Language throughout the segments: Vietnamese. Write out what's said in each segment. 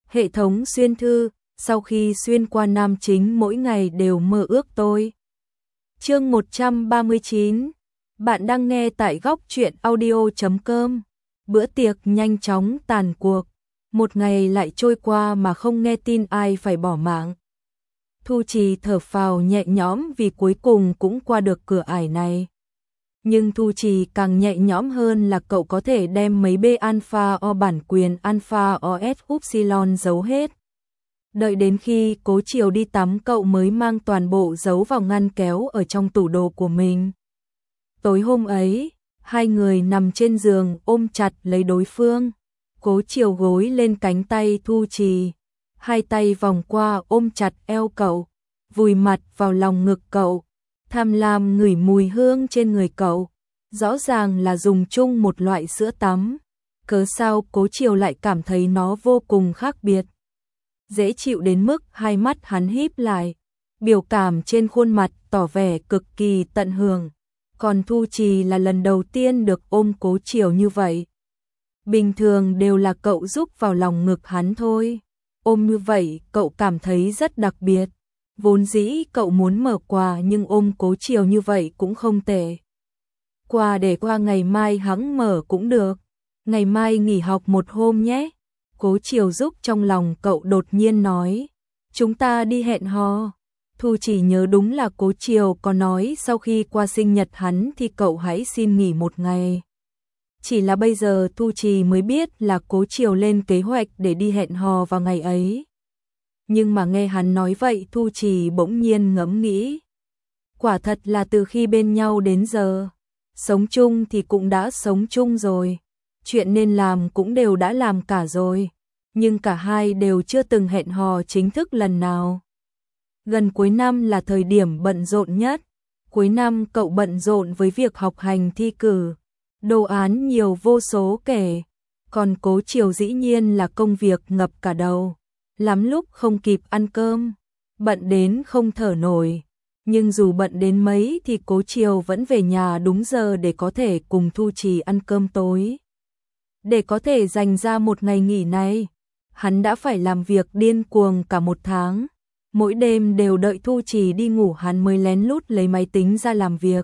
Hệ thống xuyên thư, sau khi xuyên qua nam chính mỗi ngày đều mơ ước tôi. Chương 139. Bạn đang nghe tại góc truyện audio.com. Bữa tiệc nhanh chóng tàn cuộc. Một ngày lại trôi qua mà không nghe tin ai phải bỏ mạng. Thu Trì thở phào nhẹ nhõm vì cuối cùng cũng qua được cửa ải này. Nhưng Thu Trì càng nhẹ nhõm hơn là cậu có thể đem mấy B alpha O bản quyền alpha OS upsilon giấu hết. Đợi đến khi Cố Chiều đi tắm cậu mới mang toàn bộ giấu vào ngăn kéo ở trong tủ đồ của mình. Tối hôm ấy, hai người nằm trên giường ôm chặt lấy đối phương. Cố Chiều gối lên cánh tay Thu Trì, hai tay vòng qua ôm chặt eo cậu, vùi mặt vào lòng ngực cậu, tham lam ngửi mùi hương trên người cậu. Rõ ràng là dùng chung một loại sữa tắm, cớ sao Cố Chiều lại cảm thấy nó vô cùng khác biệt. Dễ chịu đến mức hai mắt hắn híp lại, biểu cảm trên khuôn mặt tỏ vẻ cực kỳ tận hưởng. Còn Thu Trì là lần đầu tiên được ôm Cố Chiều như vậy. Bình thường đều là cậu giúp vào lòng ngực hắn thôi. Ôm như vậy cậu cảm thấy rất đặc biệt. Vốn dĩ cậu muốn mở quà nhưng ôm Cố Chiều như vậy cũng không tệ. Quà để qua ngày mai hắn mở cũng được. Ngày mai nghỉ học một hôm nhé. Cố Chiều giúp trong lòng cậu đột nhiên nói. Chúng ta đi hẹn hò. Thu Trì nhớ đúng là Cố Chiều có nói sau khi qua sinh nhật hắn thì cậu hãy xin nghỉ một ngày. Chỉ là bây giờ Thu Trì mới biết là Cố Chiều lên kế hoạch để đi hẹn hò vào ngày ấy. Nhưng mà nghe hắn nói vậy Thu Trì bỗng nhiên ngẫm nghĩ. Quả thật là từ khi bên nhau đến giờ, sống chung thì cũng đã sống chung rồi. Chuyện nên làm cũng đều đã làm cả rồi. Nhưng cả hai đều chưa từng hẹn hò chính thức lần nào. Gần cuối năm là thời điểm bận rộn nhất. Cuối năm cậu bận rộn với việc học hành thi cử. Đồ án nhiều vô số kể. Còn Cố Chiều dĩ nhiên là công việc ngập cả đầu. Lắm lúc không kịp ăn cơm. Bận đến không thở nổi. Nhưng dù bận đến mấy thì Cố Chiều vẫn về nhà đúng giờ để có thể cùng Thu Trì ăn cơm tối. Để có thể dành ra một ngày nghỉ này, hắn đã phải làm việc điên cuồng cả một tháng. Mỗi đêm đều đợi Thu Trì đi ngủ hắn mới lén lút lấy máy tính ra làm việc.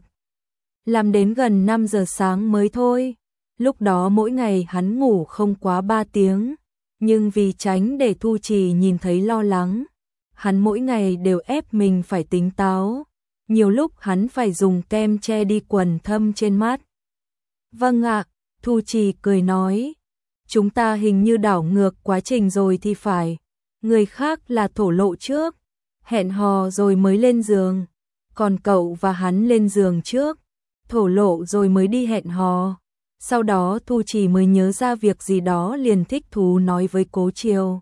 Làm đến gần 5 giờ sáng mới thôi. Lúc đó mỗi ngày hắn ngủ không quá 3 tiếng. Nhưng vì tránh để Thu Trì nhìn thấy lo lắng, hắn mỗi ngày đều ép mình phải tỉnh táo. Nhiều lúc hắn phải dùng kem che đi quầng thâm trên mắt. Vâng ạ, Thu Trì cười nói. Chúng ta hình như đảo ngược quá trình rồi thì phải. Người khác là thổ lộ trước, hẹn hò rồi mới lên giường. Còn cậu và hắn lên giường trước, thổ lộ rồi mới đi hẹn hò. Sau đó Thu Trì mới nhớ ra việc gì đó liền thích thú nói với Cố Chiều.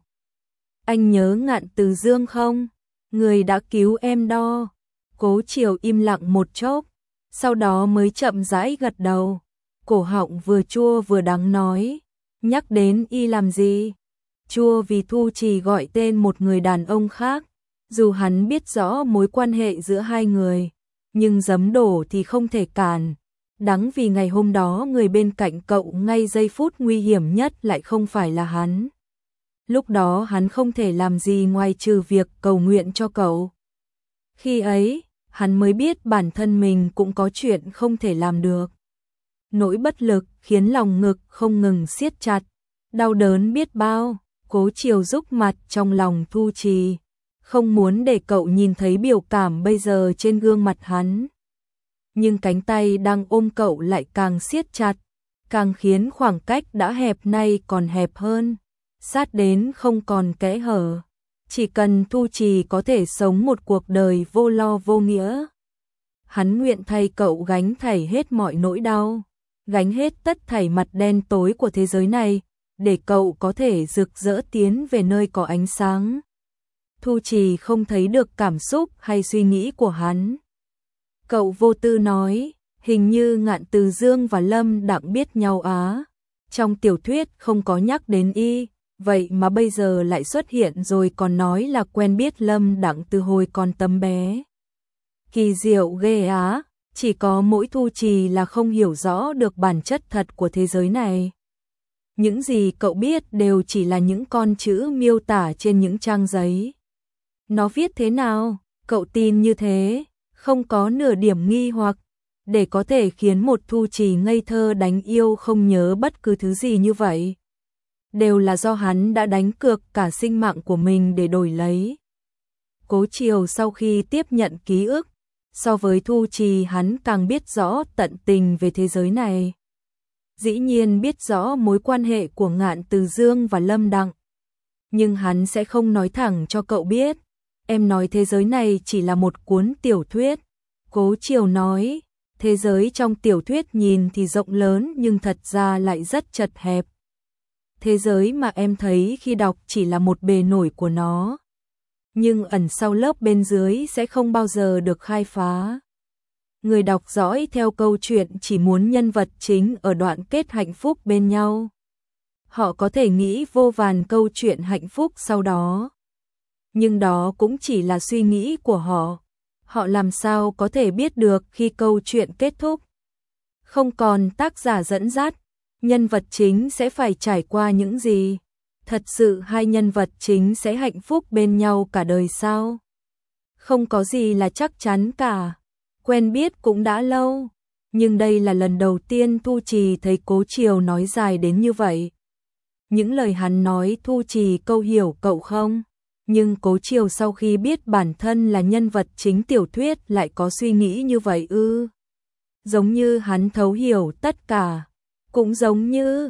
Anh nhớ Ngạn Từ Dương không? Người đã cứu em đó. Cố Chiều im lặng một chốc, sau đó mới chậm rãi gật đầu. Cổ họng vừa chua vừa đắng nói. Nhắc đến y làm gì? Chua vì Thu Trì gọi tên một người đàn ông khác. Dù hắn biết rõ mối quan hệ giữa hai người, nhưng giấm đổ thì không thể cản. Đắng vì ngày hôm đó người bên cạnh cậu ngay giây phút nguy hiểm nhất lại không phải là hắn. Lúc đó hắn không thể làm gì ngoài trừ việc cầu nguyện cho cậu. Khi ấy, hắn mới biết bản thân mình cũng có chuyện không thể làm được. Nỗi bất lực khiến lòng ngực không ngừng siết chặt, đau đớn biết bao. Cố Chiều rúc mặt trong lòng Thu Trì, không muốn để cậu nhìn thấy biểu cảm bây giờ trên gương mặt hắn. Nhưng cánh tay đang ôm cậu lại càng siết chặt, càng khiến khoảng cách đã hẹp nay còn hẹp hơn, sát đến không còn kẽ hở. Chỉ cần Thu Trì có thể sống một cuộc đời vô lo vô nghĩa, hắn nguyện thay cậu gánh thảy hết mọi nỗi đau, gánh hết tất thảy mặt đen tối của thế giới này, để cậu có thể rực rỡ tiến về nơi có ánh sáng. Thu Trì không thấy được cảm xúc hay suy nghĩ của hắn. Cậu vô tư nói, hình như Ngạn Từ Dương và Lâm Đặng biết nhau á. Trong tiểu thuyết không có nhắc đến y, vậy mà bây giờ lại xuất hiện rồi còn nói là quen biết Lâm Đặng từ hồi còn tấm bé. Kỳ diệu ghê á, chỉ có mỗi Thu Trì là không hiểu rõ được bản chất thật của thế giới này. những gì cậu biết đều chỉ là những con chữ miêu tả trên những trang giấy. Nó viết thế nào, cậu tin như thế, không có nửa điểm nghi hoặc, để có thể khiến một Thu Trì ngây thơ đánh yêu không nhớ bất cứ thứ gì như vậy. Đều là do hắn đã đánh cược cả sinh mạng của mình để đổi lấy. Cố Triều sau khi tiếp nhận ký ức, so với Thu Trì hắn càng biết rõ tận tình về thế giới này. Dĩ nhiên biết rõ mối quan hệ của Ngạn Từ Dương và Lâm Đặng. Nhưng hắn sẽ không nói thẳng cho cậu biết. Em nói thế giới này chỉ là một cuốn tiểu thuyết. Cố Triều nói, thế giới trong tiểu thuyết nhìn thì rộng lớn nhưng thật ra lại rất chật hẹp. Thế giới mà em thấy khi đọc chỉ là một bề nổi của nó. Nhưng ẩn sau lớp bên dưới sẽ không bao giờ được khai phá. Người đọc dõi theo câu chuyện chỉ muốn nhân vật chính ở đoạn kết hạnh phúc bên nhau. Họ có thể nghĩ vô vàn câu chuyện hạnh phúc sau đó. Nhưng đó cũng chỉ là suy nghĩ của họ. Họ làm sao có thể biết được khi câu chuyện kết thúc. Không còn tác giả dẫn dắt, nhân vật chính sẽ phải trải qua những gì? Thật sự hai nhân vật chính sẽ hạnh phúc bên nhau cả đời sao? Không có gì là chắc chắn cả. Quen biết cũng đã lâu, nhưng đây là lần đầu tiên Thu Trì thấy Cố Triều nói dài đến như vậy. Những lời hắn nói Thu Trì câu hiểu cậu không? Nhưng Cố Triều sau khi biết bản thân là nhân vật chính tiểu thuyết lại có suy nghĩ như vậy ư? Giống như hắn thấu hiểu tất cả, cũng giống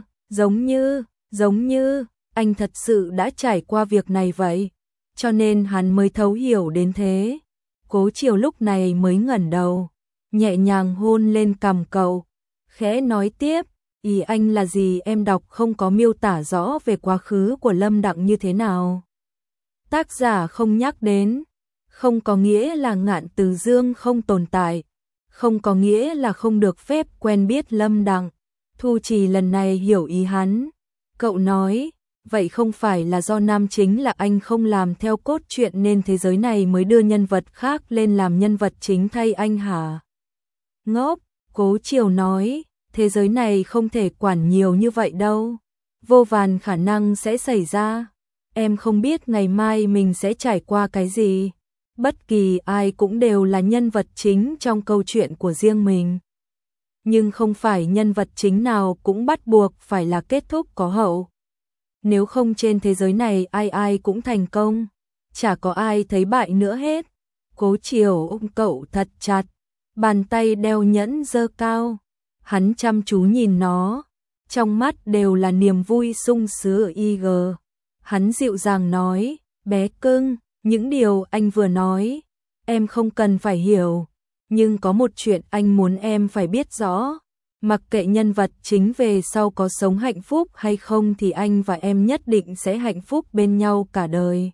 như anh thật sự đã trải qua việc này vậy, cho nên hắn mới thấu hiểu đến thế. Cố Triều lúc này mới ngẩng đầu, nhẹ nhàng hôn lên cằm cậu, khẽ nói tiếp, ý anh là gì? Em đọc không có miêu tả rõ về quá khứ của Lâm Đặng như thế nào. Tác giả không nhắc đến, không có nghĩa là Ngạn Từ Dương không tồn tại, không có nghĩa là không được phép quen biết Lâm Đặng. Thu Trì lần này hiểu ý hắn. Cậu nói, vậy không phải là do nam chính là anh không làm theo cốt truyện nên thế giới này mới đưa nhân vật khác lên làm nhân vật chính thay anh hả? Ngốc, Cố Triều nói, thế giới này không thể quản nhiều như vậy đâu. Vô vàn khả năng sẽ xảy ra. Em không biết ngày mai mình sẽ trải qua cái gì. Bất kỳ ai cũng đều là nhân vật chính trong câu chuyện của riêng mình. Nhưng không phải nhân vật chính nào cũng bắt buộc phải là kết thúc có hậu. Nếu không trên thế giới này ai ai cũng thành công, chả có ai thấy bại nữa hết. Cố Triều ôm cậu thật chặt, bàn tay đeo nhẫn giơ cao. Hắn chăm chú nhìn nó, trong mắt đều là niềm vui sung sướng ở IG. Hắn dịu dàng nói, bé cưng, những điều anh vừa nói, em không cần phải hiểu. Nhưng có một chuyện anh muốn em phải biết rõ. Mặc kệ nhân vật chính về sau có sống hạnh phúc hay không thì anh và em nhất định sẽ hạnh phúc bên nhau cả đời.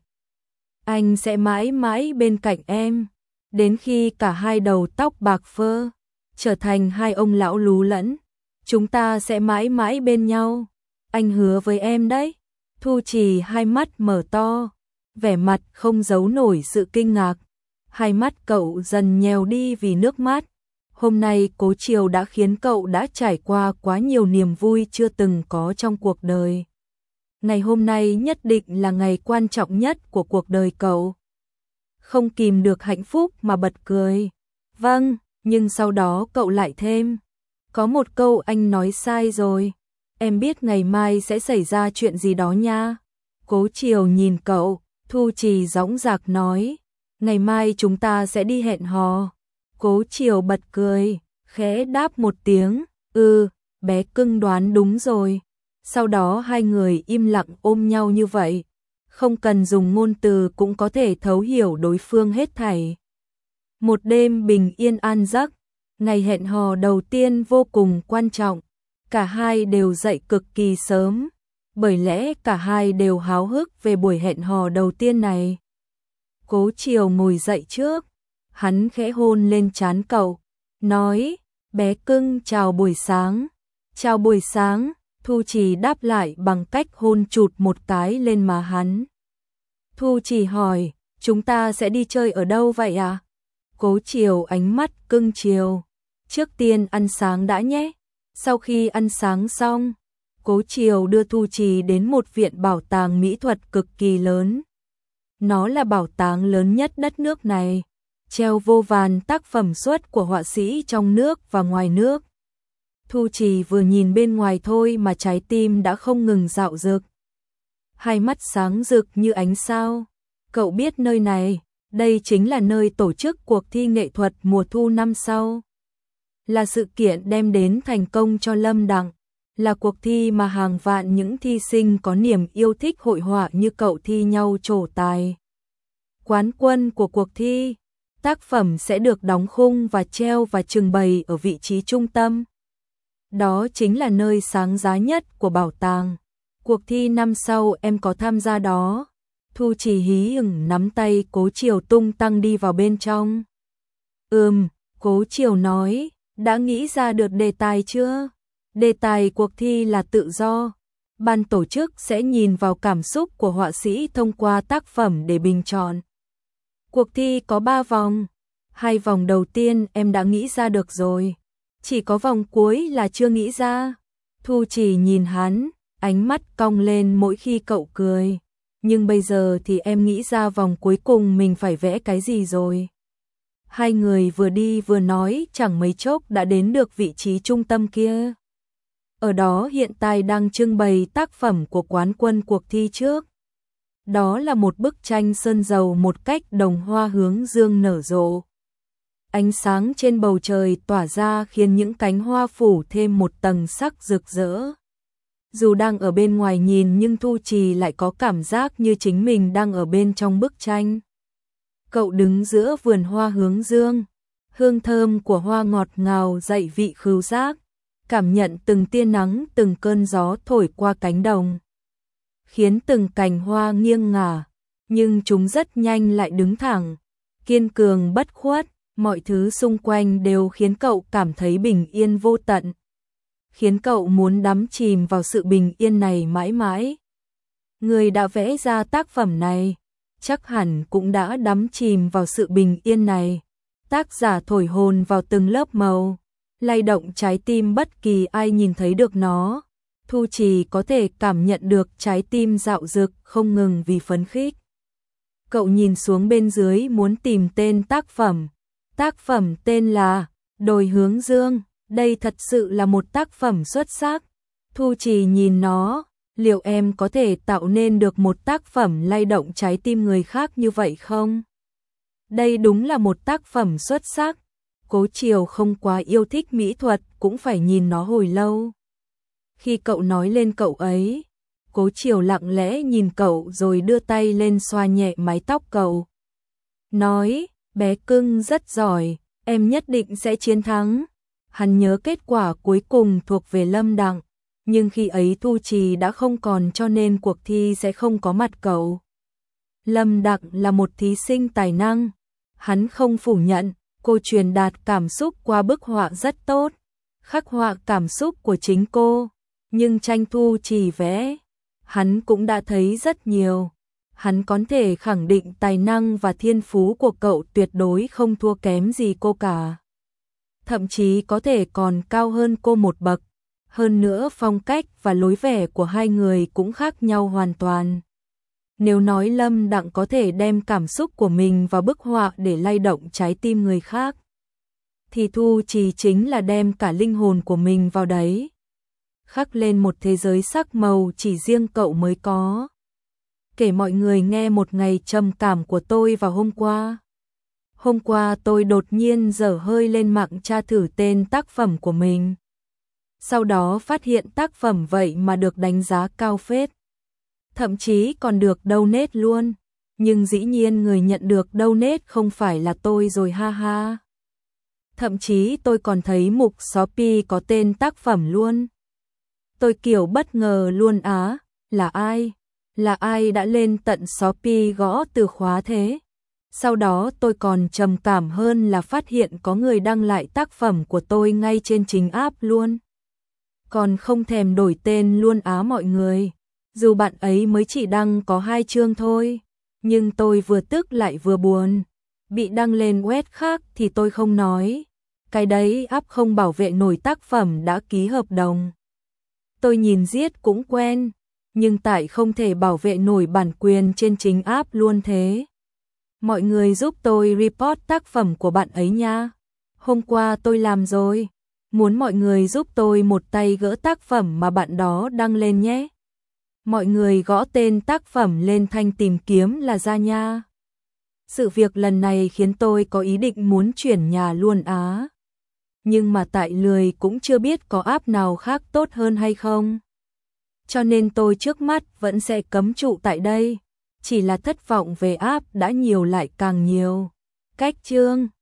Anh sẽ mãi mãi bên cạnh em, đến khi cả hai đầu tóc bạc phơ, trở thành hai ông lão lú lẫn. Chúng ta sẽ mãi mãi bên nhau. Anh hứa với em đấy. Thu Trì hai mắt mở to, vẻ mặt không giấu nổi sự kinh ngạc. Hai mắt cậu dần nhèo đi vì nước mắt. Hôm nay Cố Triều đã khiến cậu đã trải qua quá nhiều niềm vui chưa từng có trong cuộc đời. Ngày hôm nay nhất định là ngày quan trọng nhất của cuộc đời cậu. Không kìm được hạnh phúc mà bật cười. Vâng, nhưng sau đó cậu lại thêm. Có một câu anh nói sai rồi. Em biết ngày mai sẽ xảy ra chuyện gì đó nha. Cố Triều nhìn cậu, Thu Trì dõng dạc nói. Ngày mai chúng ta sẽ đi hẹn hò. Cố Triều bật cười, khẽ đáp một tiếng, bé cưng đoán đúng rồi. Sau đó hai người im lặng ôm nhau như vậy, không cần dùng ngôn từ cũng có thể thấu hiểu đối phương hết thảy. Một đêm bình yên an giấc, ngày hẹn hò đầu tiên vô cùng quan trọng, cả hai đều dậy cực kỳ sớm, bởi lẽ cả hai đều háo hức về buổi hẹn hò đầu tiên này. Cố Triều ngồi dậy trước, hắn khẽ hôn lên trán cậu, nói, bé cưng chào buổi sáng. Chào buổi sáng, Thu Trì đáp lại bằng cách hôn chụt một cái lên má hắn. Thu Trì hỏi, chúng ta sẽ đi chơi ở đâu vậy à? Cố Triều ánh mắt cưng chiều, trước tiên ăn sáng đã nhé. Sau khi ăn sáng xong, Cố Triều đưa Thu Trì đến một viện bảo tàng mỹ thuật cực kỳ lớn. Nó là bảo tàng lớn nhất đất nước này, treo vô vàn tác phẩm xuất của họa sĩ trong nước và ngoài nước. Thu Trì vừa nhìn bên ngoài thôi mà trái tim đã không ngừng dạo dực. Hai mắt sáng rực như ánh sao. Cậu biết nơi này, đây chính là nơi tổ chức cuộc thi nghệ thuật mùa thu năm sau. Là sự kiện đem đến thành công cho Lâm Đặng, là cuộc thi mà hàng vạn những thi sinh có niềm yêu thích hội họa như cậu thi nhau trổ tài. Quán quân của cuộc thi, tác phẩm sẽ được đóng khung và treo và trưng bày ở vị trí trung tâm. Đó chính là nơi sáng giá nhất của bảo tàng. Cuộc thi năm sau em có tham gia đó. Thu Trì hí hửng nắm tay Cố Triều tung tăng đi vào bên trong. Cố Triều nói, đã nghĩ ra được đề tài chưa? Đề tài cuộc thi là tự do. Ban tổ chức sẽ nhìn vào cảm xúc của họa sĩ thông qua tác phẩm để bình chọn. Cuộc thi có 3 vòng. 2 vòng đầu tiên em đã nghĩ ra được rồi. Chỉ có vòng cuối là chưa nghĩ ra. Thu Trì nhìn hắn, ánh mắt cong lên mỗi khi cậu cười. Nhưng bây giờ thì em nghĩ ra vòng cuối cùng mình phải vẽ cái gì rồi. Hai người vừa đi vừa nói chẳng mấy chốc đã đến được vị trí trung tâm kia. Ở đó hiện tại đang trưng bày tác phẩm của quán quân cuộc thi trước. Đó là một bức tranh sơn dầu một cách đồng hoa hướng dương nở rộ. Ánh sáng trên bầu trời tỏa ra khiến những cánh hoa phủ thêm một tầng sắc rực rỡ. Dù đang ở bên ngoài nhìn nhưng Thu Trì lại có cảm giác như chính mình đang ở bên trong bức tranh. Cậu đứng giữa vườn hoa hướng dương, hương thơm của hoa ngọt ngào dậy vị khứu giác, cảm nhận từng tia nắng từng cơn gió thổi qua cánh đồng. Khiến từng cành hoa nghiêng ngả, nhưng chúng rất nhanh lại đứng thẳng, kiên cường bất khuất, mọi thứ xung quanh đều khiến cậu cảm thấy bình yên vô tận. Khiến cậu muốn đắm chìm vào sự bình yên này mãi mãi. Người đã vẽ ra tác phẩm này, chắc hẳn cũng đã đắm chìm vào sự bình yên này. Tác giả thổi hồn vào từng lớp màu, lay động trái tim bất kỳ ai nhìn thấy được nó. Thu Trì có thể cảm nhận được trái tim dạo dực không ngừng vì phấn khích. Cậu nhìn xuống bên dưới muốn tìm tên tác phẩm. Tác phẩm tên là Đồi Hướng Dương. Đây thật sự là một tác phẩm xuất sắc. Thu Trì nhìn nó, liệu em có thể tạo nên được một tác phẩm lay động trái tim người khác như vậy không? Đây đúng là một tác phẩm xuất sắc. Cố Triều không quá yêu thích mỹ thuật cũng phải nhìn nó hồi lâu. Khi cậu nói lên cậu ấy, Cố Triều lặng lẽ nhìn cậu rồi đưa tay lên xoa nhẹ mái tóc cậu. Nói, bé cưng rất giỏi, em nhất định sẽ chiến thắng. Hắn nhớ kết quả cuối cùng thuộc về Lâm Đặng, nhưng khi ấy Thu Trì đã không còn cho nên cuộc thi sẽ không có mặt cậu. Lâm Đặng là một thí sinh tài năng, hắn không phủ nhận, cô truyền đạt cảm xúc qua bức họa rất tốt, khắc họa cảm xúc của chính cô, nhưng tranh Thu Trì vẽ, hắn cũng đã thấy rất nhiều. Hắn có thể khẳng định tài năng và thiên phú của cậu tuyệt đối không thua kém gì cô cả. Thậm chí có thể còn cao hơn cô một bậc. Hơn nữa phong cách và lối vẻ của hai người cũng khác nhau hoàn toàn. Nếu nói Lâm Đặng có thể đem cảm xúc của mình vào bức họa để lay động trái tim người khác, thì Thu Trì chính là đem cả linh hồn của mình vào đấy. Khắc lên một thế giới sắc màu chỉ riêng cậu mới có. Kể mọi người nghe một ngày trầm cảm của tôi vào hôm qua. Hôm qua tôi đột nhiên dở hơi lên mạng tra thử tên tác phẩm của mình. Sau đó phát hiện tác phẩm vậy mà được đánh giá cao phết. Thậm chí còn được donate luôn. Nhưng dĩ nhiên người nhận được donate không phải là tôi rồi ha ha. Thậm chí tôi còn thấy mục Shopee có tên tác phẩm luôn. Tôi kiểu bất ngờ luôn á, là ai? Là ai đã lên tận Shopee gõ từ khóa thế? Sau đó tôi còn trầm cảm hơn là phát hiện có người đăng lại tác phẩm của tôi ngay trên chính app luôn. Còn không thèm đổi tên luôn á mọi người. Dù bạn ấy mới chỉ đăng có 2 chương thôi, nhưng tôi vừa tức lại vừa buồn. Bị đăng lên web khác thì tôi không nói. Cái đấy app không bảo vệ nổi tác phẩm đã ký hợp đồng. tôi nhìn riết cũng quen, nhưng tại không thể bảo vệ nổi bản quyền trên chính app luôn thế. Mọi người giúp tôi report tác phẩm của bạn ấy nha. Hôm qua tôi làm rồi. Muốn mọi người giúp tôi một tay gỡ tác phẩm mà bạn đó đăng lên nhé. Mọi người gõ tên tác phẩm lên thanh tìm kiếm là ra nha. Sự việc lần này khiến tôi có ý định muốn chuyển nhà luôn á. Nhưng mà tại lười cũng chưa biết có app nào khác tốt hơn hay không. Cho nên tôi trước mắt vẫn sẽ cấm trụ tại đây. Chỉ là thất vọng về app đã nhiều lại càng nhiều. Cách chương